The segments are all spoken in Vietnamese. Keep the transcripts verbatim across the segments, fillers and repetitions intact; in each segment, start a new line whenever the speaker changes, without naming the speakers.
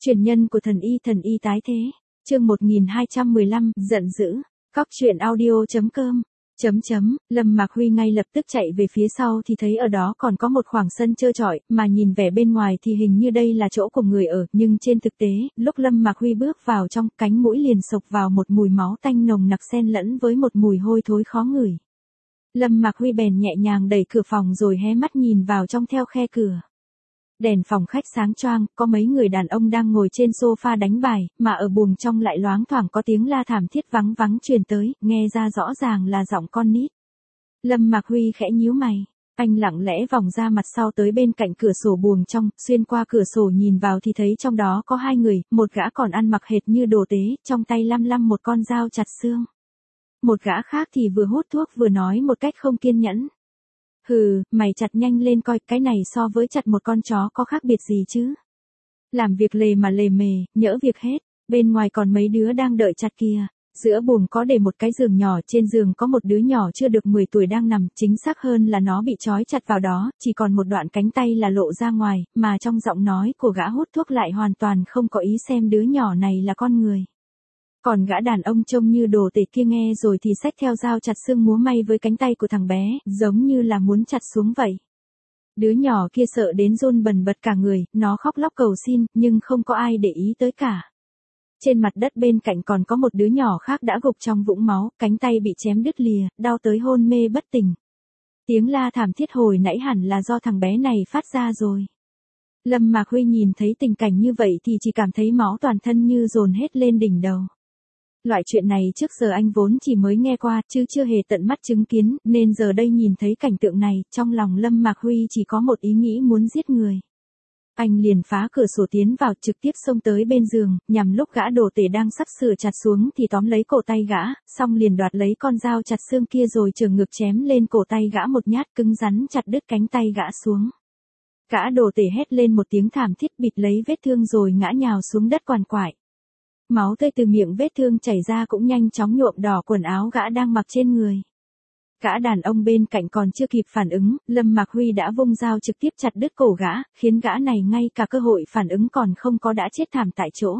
Truyền nhân của thần y thần y tái thế. Chương một nghìn hai trăm mười lăm, giận dữ. Cóc truyện audio.com. Chấm chấm, Lâm Mạc Huy ngay lập tức chạy về phía sau thì thấy ở đó còn có một khoảng sân trơ trọi, mà nhìn vẻ bên ngoài thì hình như đây là chỗ của người ở, nhưng trên thực tế, lúc Lâm Mạc Huy bước vào trong, cánh mũi liền sộc vào một mùi máu tanh nồng nặc xen lẫn với một mùi hôi thối khó ngửi. Lâm Mạc Huy bèn nhẹ nhàng đẩy cửa phòng rồi hé mắt nhìn vào trong theo khe cửa. Đèn phòng khách sáng choang, có mấy người đàn ông đang ngồi trên sofa đánh bài, mà ở buồng trong lại loáng thoảng có tiếng la thảm thiết vắng vắng truyền tới, nghe ra rõ ràng là giọng con nít. Lâm Mạc Huy khẽ nhíu mày, anh lặng lẽ vòng ra mặt sau tới bên cạnh cửa sổ buồng trong, xuyên qua cửa sổ nhìn vào thì thấy trong đó có hai người, một gã còn ăn mặc hệt như đồ tế, trong tay lăm lăm một con dao chặt xương. Một gã khác thì vừa hút thuốc vừa nói một cách không kiên nhẫn. Hừ, mày chặt nhanh lên coi, cái này so với chặt một con chó có khác biệt gì chứ. Làm việc lề mà lề mề, nhỡ việc hết, bên ngoài còn mấy đứa đang đợi chặt kìa. Giữa buồng có để một cái giường nhỏ, trên giường có một đứa nhỏ chưa được mười tuổi đang nằm, chính xác hơn là nó bị trói chặt vào đó, chỉ còn một đoạn cánh tay là lộ ra ngoài, mà trong giọng nói của gã hút thuốc lại hoàn toàn không có ý xem đứa nhỏ này là con người. Còn gã đàn ông trông như đồ tể kia nghe rồi thì xách theo dao chặt xương múa may với cánh tay của thằng bé, giống như là muốn chặt xuống vậy. Đứa nhỏ kia sợ đến run bần bật cả người, nó khóc lóc cầu xin, nhưng không có ai để ý tới cả. Trên mặt đất bên cạnh còn có một đứa nhỏ khác đã gục trong vũng máu, cánh tay bị chém đứt lìa, đau tới hôn mê bất tỉnh. Tiếng la thảm thiết hồi nãy hẳn là do thằng bé này phát ra rồi. Lâm Mạc Huy nhìn thấy tình cảnh như vậy thì chỉ cảm thấy máu toàn thân như dồn hết lên đỉnh đầu. Loại chuyện này trước giờ anh vốn chỉ mới nghe qua, chứ chưa hề tận mắt chứng kiến, nên giờ đây nhìn thấy cảnh tượng này, trong lòng Lâm Mạc Huy chỉ có một ý nghĩ muốn giết người. Anh liền phá cửa sổ tiến vào, trực tiếp xông tới bên giường, nhằm lúc gã đồ tể đang sắp sửa chặt xuống thì tóm lấy cổ tay gã, xong liền đoạt lấy con dao chặt xương kia rồi chưởng ngược chém lên cổ tay gã một nhát, cứng rắn chặt đứt cánh tay gã xuống. Gã đồ tể hét lên một tiếng thảm thiết, bịt lấy vết thương rồi ngã nhào xuống đất quằn quại. Máu tươi từ miệng vết thương chảy ra cũng nhanh chóng nhuộm đỏ quần áo gã đang mặc trên người. Gã đàn ông bên cạnh còn chưa kịp phản ứng, Lâm Mạc Huy đã vung dao trực tiếp chặt đứt cổ gã, khiến gã này ngay cả cơ hội phản ứng còn không có đã chết thảm tại chỗ.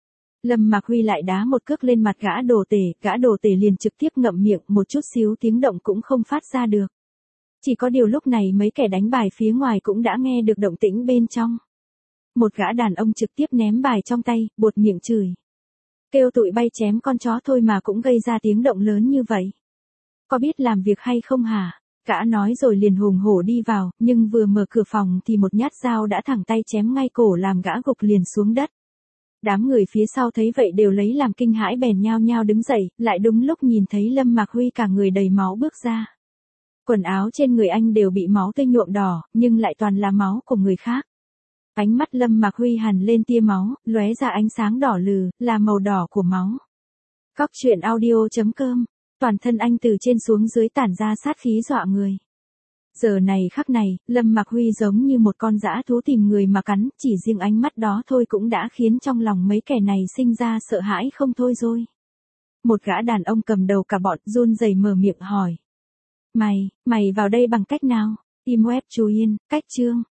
Lâm Mạc Huy lại đá một cước lên mặt gã đồ tể, gã đồ tể liền trực tiếp ngậm miệng, một chút xíu tiếng động cũng không phát ra được. Chỉ có điều lúc này mấy kẻ đánh bài phía ngoài cũng đã nghe được động tĩnh bên trong. Một gã đàn ông trực tiếp ném bài trong tay, buột miệng chửi. Kêu tụi bay chém con chó thôi mà cũng gây ra tiếng động lớn như vậy. Có biết làm việc hay không hả? Gã nói rồi liền hùng hổ đi vào, nhưng vừa mở cửa phòng thì một nhát dao đã thẳng tay chém ngay cổ làm gã gục liền xuống đất. Đám người phía sau thấy vậy đều lấy làm kinh hãi bèn nhao nhao đứng dậy, lại đúng lúc nhìn thấy Lâm Mạc Huy cả người đầy máu bước ra. Quần áo trên người anh đều bị máu tươi nhuộm đỏ, nhưng lại toàn là máu của người khác. Ánh mắt Lâm Mạc Huy hằn lên tia máu, lóe ra ánh sáng đỏ lừ, là màu đỏ của máu. Cóc truyện audio.com. Toàn thân anh từ trên xuống dưới tản ra sát khí dọa người. Giờ này khắc này, Lâm Mạc Huy giống như một con dã thú tìm người mà cắn, chỉ riêng ánh mắt đó thôi cũng đã khiến trong lòng mấy kẻ này sinh ra sợ hãi không thôi rồi. Một gã đàn ông cầm đầu cả bọn run rẩy mở miệng hỏi. Mày, mày vào đây bằng cách nào? Team web chú yên, cách chương.